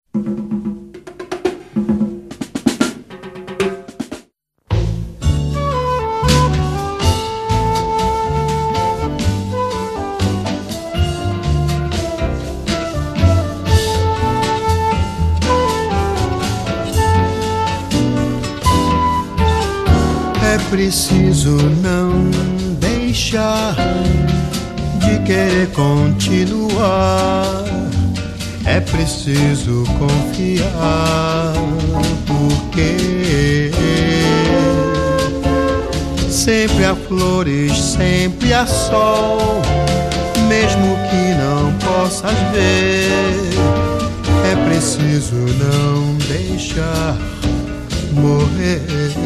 É preciso não deixar de querer continuar. É preciso confiar, porque sempre há flores, sempre há sol, mesmo que não possas ver. É preciso não deixar morrer.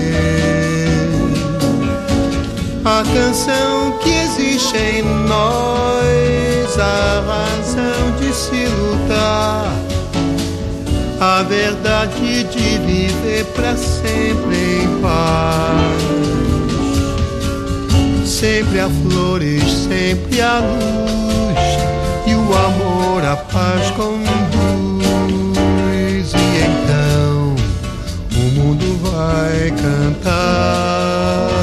A canção que existe em nós, a razão de se lutar, a verdade de viver pra sempre em paz. Sempre há flores, sempre há luz, e o amor a paz conduz. E então o mundo vai cantar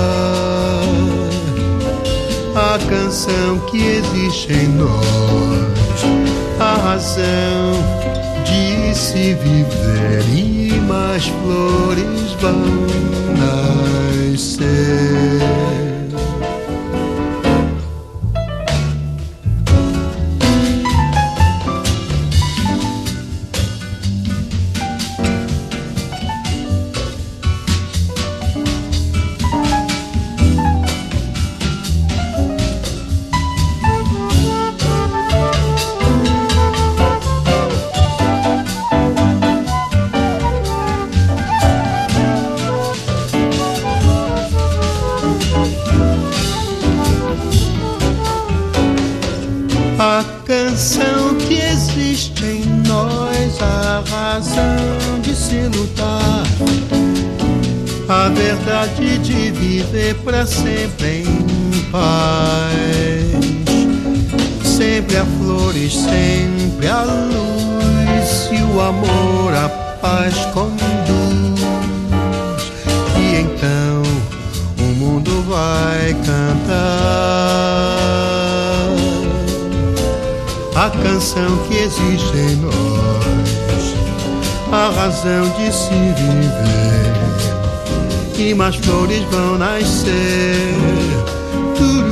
a canção que existe em nós, a razão de se viver, e mais flores vão nascer. A canção que existe em nós, a razão de se lutar, a verdade de viver pra sempre em paz. Sempre há flores, sempre há luz, e o amor a paz conduz. E então o mundo vai cantar a canção que existe em nós, a razão de se viver, e mais flores vão nascer.